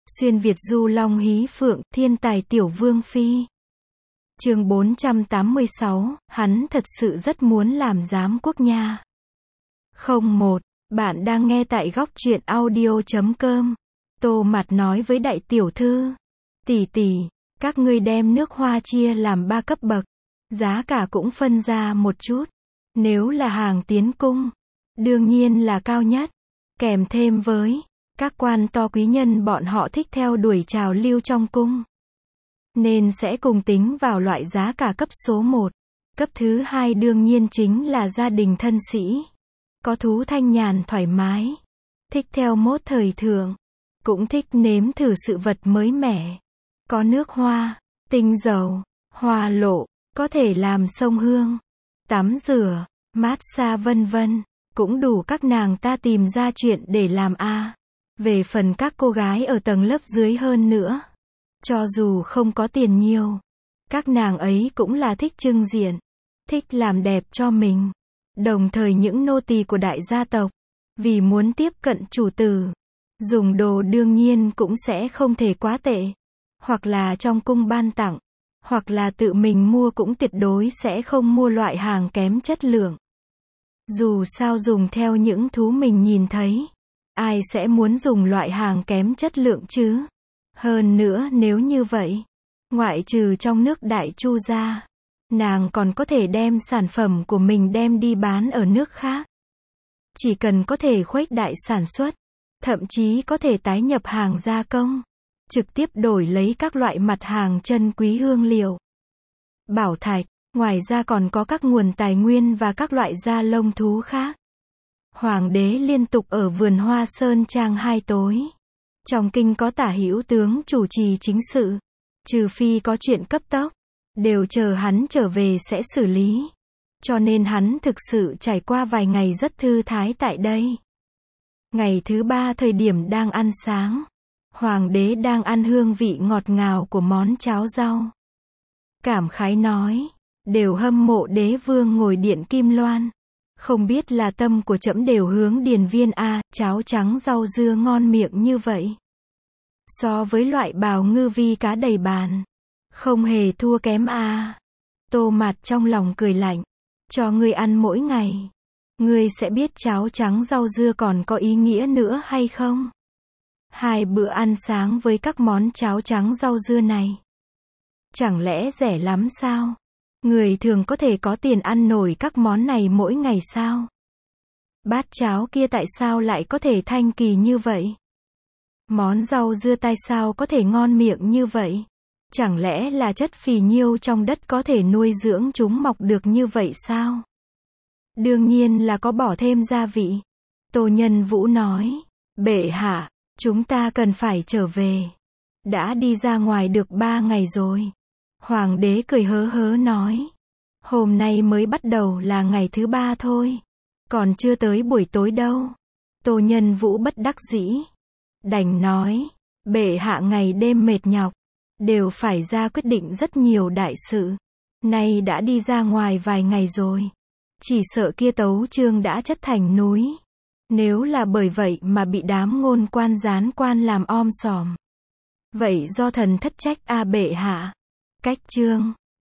Xuyên Việt du long hí phượng, thiên tài tiểu vương phi. Chương 486, hắn thật sự rất muốn làm giám quốc nha. 01. Bạn đang nghe tại góc truyện audio.com. Tô Mặt nói với đại tiểu thư. Tỷ tỷ, các ngươi đem nước hoa chia làm 3 cấp bậc. Giá cả cũng phân ra một chút. Nếu là hàng tiến cung, đương nhiên là cao nhất. Kèm thêm với các quan to quý nhân bọn họ thích theo đuổi trào lưu trong cung, nên sẽ cùng tính vào loại giá cả cấp số 1. Cấp thứ 2 đương nhiên chính là gia đình thân sĩ. Có thú thanh nhàn thoải mái. Thích theo mốt thời thượng. Cũng thích nếm thử sự vật mới mẻ. Có nước hoa, tinh dầu, hoa lộ, có thể làm xông hương, tắm rửa, massage vân vân. Cũng đủ các nàng ta tìm ra chuyện để làm a. Về phần các cô gái ở tầng lớp dưới hơn nữa, cho dù không có tiền nhiều, các nàng ấy cũng là thích trưng diện, thích làm đẹp cho mình. Đồng thời những nô tỳ của đại gia tộc, vì muốn tiếp cận chủ tử, dùng đồ đương nhiên cũng sẽ không thể quá tệ. Hoặc là trong cung ban tặng, hoặc là tự mình mua cũng tuyệt đối sẽ không mua loại hàng kém chất lượng. Dù sao dùng theo những thú mình nhìn thấy, ai sẽ muốn dùng loại hàng kém chất lượng chứ? Hơn nữa nếu như vậy, ngoại trừ trong nước Đại Chu ra, nàng còn có thể đem sản phẩm của mình đem đi bán ở nước khác. Chỉ cần có thể khuếch đại sản xuất, thậm chí có thể tái nhập hàng gia công, trực tiếp đổi lấy các loại mặt hàng chân quý hương liệu, bảo thạch, ngoài ra còn có các nguồn tài nguyên và các loại da lông thú khác. Hoàng đế liên tục ở vườn hoa Sơn Trang 2 tối. Trong kinh có tả hữu tướng chủ trì chính sự. Trừ phi có chuyện cấp tốc, đều chờ hắn trở về sẽ xử lý. Cho nên hắn thực sự trải qua vài ngày rất thư thái tại đây. Ngày thứ 3 thời điểm đang ăn sáng, Hoàng đế đang ăn hương vị ngọt ngào của món cháo rau. Cảm khái nói, đều hâm mộ đế vương ngồi điện kim loan. Không biết là tâm của trẫm đều hướng điền viên a, cháo trắng rau dưa ngon miệng như vậy. So với loại bào ngư vi cá đầy bàn, không hề thua kém a. Tô Mặt trong lòng cười lạnh, cho ngươi ăn mỗi ngày, ngươi sẽ biết cháo trắng rau dưa còn có ý nghĩa nữa hay không? 2 bữa ăn sáng với các món cháo trắng rau dưa này, chẳng lẽ rẻ lắm sao? Người thường có thể có tiền ăn nổi các món này mỗi ngày sao? Bát cháo kia tại sao lại có thể thanh kỳ như vậy? Món rau dưa tai sao có thể ngon miệng như vậy? Chẳng lẽ là chất phì nhiêu trong đất có thể nuôi dưỡng chúng mọc được như vậy sao? Đương nhiên là có bỏ thêm gia vị. Tô Nhân Vũ nói, bệ hạ, chúng ta cần phải trở về. Đã đi ra ngoài được 3 ngày rồi. Hoàng đế cười hớ hớ nói, hôm nay mới bắt đầu là ngày thứ 3 thôi, còn chưa tới buổi tối đâu. Tô Nhân Vũ bất đắc dĩ, đành nói, bệ hạ ngày đêm mệt nhọc, đều phải ra quyết định rất nhiều đại sự. Nay đã đi ra ngoài vài ngày rồi, chỉ sợ kia tấu chương đã chất thành núi. Nếu là bởi vậy mà bị đám ngôn quan gián quan làm om sòm, vậy do thần thất trách a bệ hạ. Cách chương